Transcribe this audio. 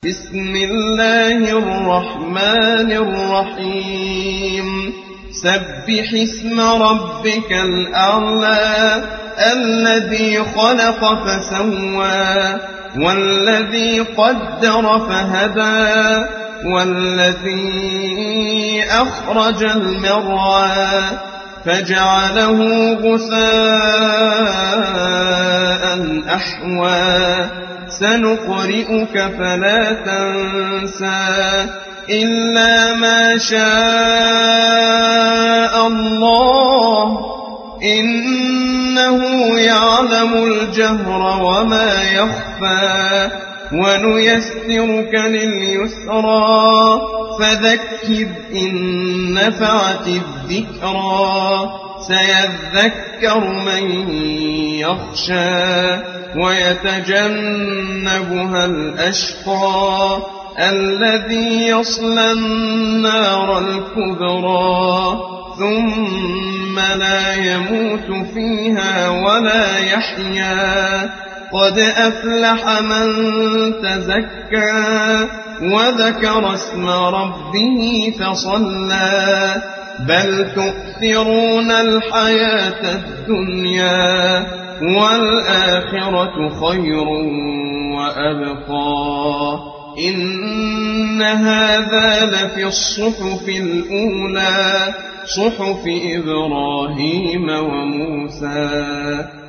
بسم الله الرحمن الرحيم سبح اسم ربك الأعلى الذي خلق فسوى والذي قدر فهدى والذي أخرج المرعى فجعله غثاء أحوى سنقرئك فلا تنسى إلا ما شاء الله إنه يعلم الجهر وما يخفى ونيسرك لليسرى فذكر إن نفعت الذكرى سيذكر من يخشى ويتجنبها الأشقى الذي يصلى النار الكبرى ثم لا يموت فيها ولا يحيا قد أفلح من تزكى وذكر اسم ربه فصلى بل تؤثرون الحياة الدنيا والآخرة خير وأبقى إن هذا لفي الصحف الأولى صحف إبراهيم وموسى